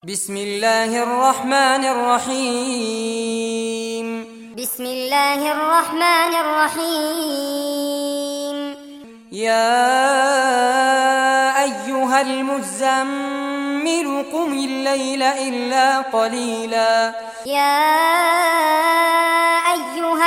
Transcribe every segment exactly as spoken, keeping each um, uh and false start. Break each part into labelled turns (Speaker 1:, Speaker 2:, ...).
Speaker 1: بسم الله الرحمن الرحيم
Speaker 2: بسم الله الرحمن الرحيم
Speaker 1: يا أيها المزمل قم الليل إلا قليلا
Speaker 2: يا أيها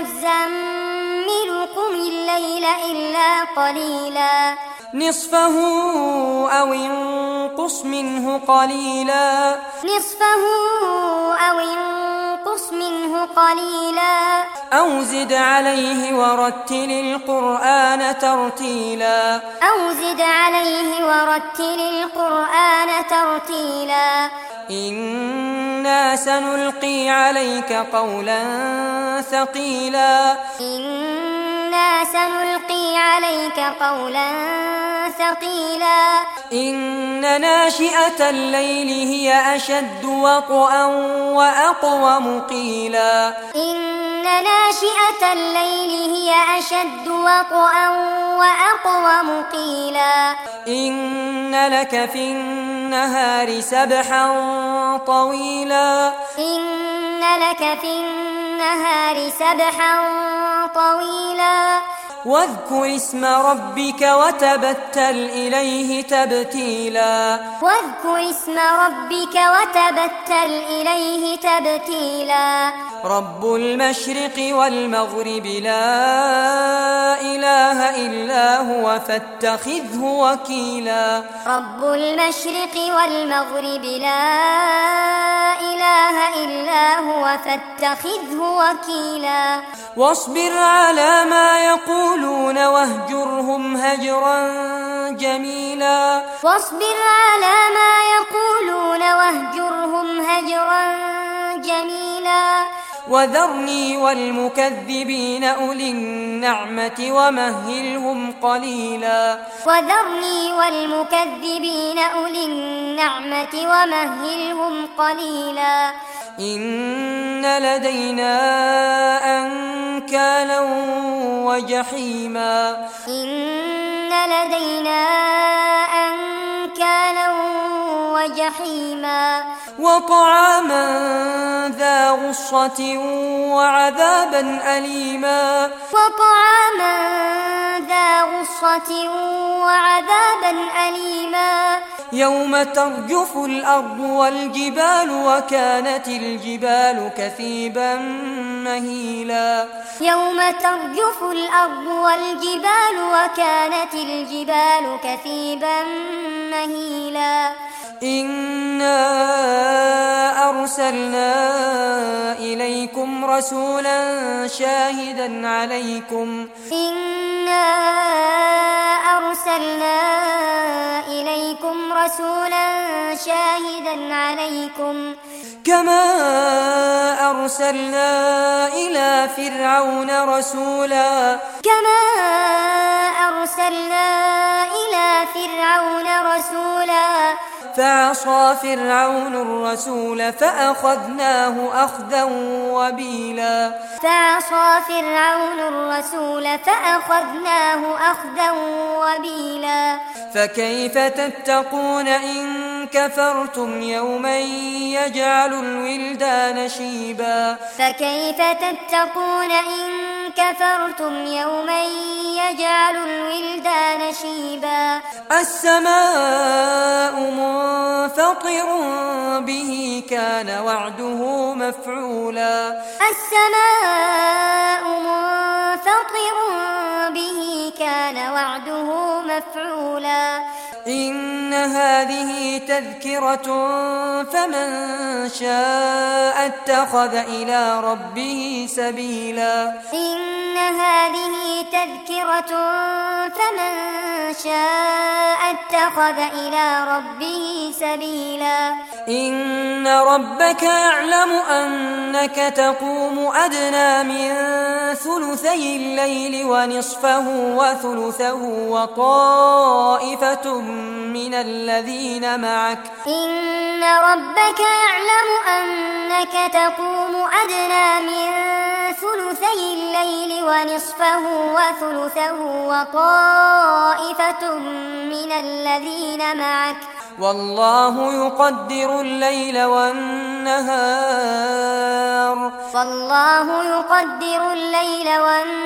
Speaker 2: المزمل قم الليل إلا قليلا
Speaker 1: نصفه أو انقص منه قليلا
Speaker 2: نصفه أو انقص منه قليلا
Speaker 1: أو زد عليه ورتل القرآن ترتيلا
Speaker 2: أو زد عليه ورتل القرآن ترتيلا
Speaker 1: إنا سنلقي عليك قولا ثقيلا
Speaker 2: إنا سنلقي عليك قولا ثقيلا
Speaker 1: إن ناشئة الليل هي أشد وطئا وأقوم قيلا
Speaker 2: إن ناشئة الليل هي أشد وطئا وأقوم قيلا
Speaker 1: إن لك في النهار سبحا طويلا
Speaker 2: إن لك في النهار سبحا طويلا
Speaker 1: واذكر اسم ربك وتبتل إليه تبتيلا
Speaker 2: واذكر اسم ربك وتبتل إليه تبتيلا
Speaker 1: رب المشرق والمغرب لا إله إلا هو فاتخذه وكيلا
Speaker 2: رب المشرق والمغرب لا إله إلا هو فاتخذه وكيلا
Speaker 1: واصبر على ما يقولون واهجرهم هجرا جميلا
Speaker 2: واصبر على ما يقولون واهجرهم هجرا جميلا
Speaker 1: وذرني والمكذبين أولي النعمة ومهلهم قليلا
Speaker 2: وذرني والمكذبين أولي النعمة ومهلهم قليلا
Speaker 1: إن لدينا أنكالا وجحيما
Speaker 2: إن لدينا أنكالا وجحيما
Speaker 1: وطعاما ذا غصة وعذابا أليما
Speaker 2: وطعاما ذا غصة وعذابا أليما
Speaker 1: يوم ترجف الأرض والجبال وكانت الجبال كثيبا مهيلا
Speaker 2: يوم ترجف الأرض والجبال وكانت الجبال كثيبا مهيلا
Speaker 1: إنا أرسلنا إليكم رسولا شاهدا عليكم
Speaker 2: إنا أرسلنا إليكم رسولا شاهدا عليكم
Speaker 1: كما أرسلنا إلى فرعون رسولا
Speaker 2: كما أرسلنا إلى فرعون رسولا
Speaker 1: فعصى فرعون الرسول فأخذناه أخذا وبيلا
Speaker 2: فعصى فرعون الرسول فأخذناه أخذا وبيلا
Speaker 1: فكيف تتقون إن كفرتم يوما يجعل الولدان شيبا
Speaker 2: فكيف تتقون إن كفرتم يوما يجعل الولدان شيبا
Speaker 1: السماء منفطر به كان وعده مفعولا
Speaker 2: السماء منفطر به كان وعده مفعولا
Speaker 1: إن هذه تذكرة فمن شاء اتخذ إلى ربه سبيلا
Speaker 2: إن هذه تذكرة فمن شاء اتخذ إلى ربه سبيلا
Speaker 1: إن ربك يعلم أنك تقوم أدنى من ثلثي الليل ونصفه وثلثه وطائفة من الذين معك
Speaker 2: إن ربك يعلم أنك تقوم أدنى من ثلثي الليل ونصفه وثلثه وطائفة من الذين معك
Speaker 1: والله يقدر الليل والنهار
Speaker 2: والله يقدر الليل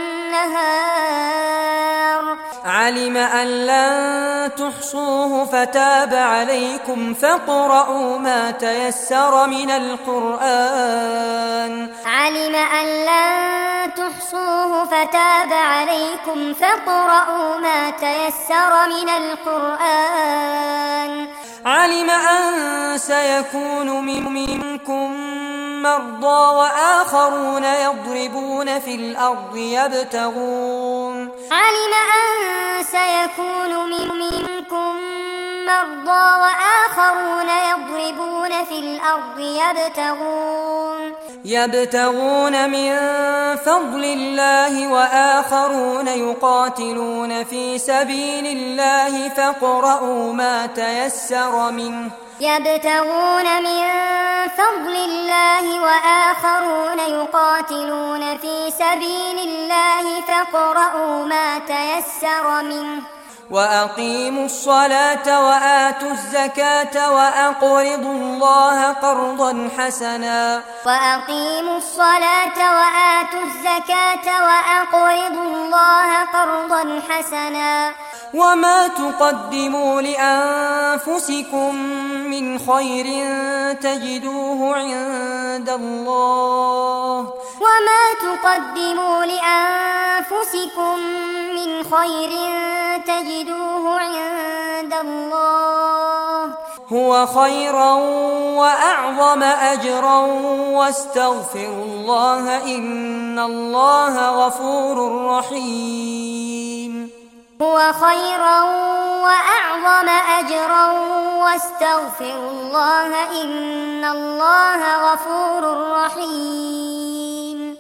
Speaker 2: والنهار
Speaker 1: علم أن لن تحصوه فتاب عليكم فاقرؤوا ما تيسر من القرآن
Speaker 2: علم أن لن تحصوه فتاب عليكم فاقرؤوا ما تيسر من القرآن
Speaker 1: علم أن سيكون منكم مرضى وآخرون يضربون في الأرض يبتغون
Speaker 2: علم أن سيكون منكم مرضى وآخرون يضربون في الأرض يبتغون
Speaker 1: يبتغون من فضل الله وآخرون يقاتلون في سبيل الله فاقرؤوا ما تيسر منه
Speaker 2: يبتغون من فضل الله وآخرون يقاتلون في سبيل الله فاقرؤوا ما تيسر منه
Speaker 1: وأقيموا الصلاة وآتوا الزكاة وأقرضوا الله قرضا حسنا
Speaker 2: وأقيموا الصلاة وآتوا الزكاة وأقرضوا الله قرضا حسنا
Speaker 1: وما تقدموا لأنفسكم من خير تجدوه عند الله
Speaker 2: وما تقدموا لأنفسكم من خير تجدوه عند الله
Speaker 1: هو خيرا وأعظم أجرا واستغفروا الله إن الله غفور رحيم
Speaker 2: هو خيرا وأعظم أجرا واستغفروا الله إن الله غفور رحيم.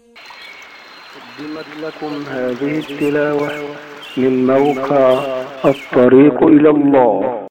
Speaker 3: قدمت لكم هذه التلاوة من موقع الطريق إلى الله.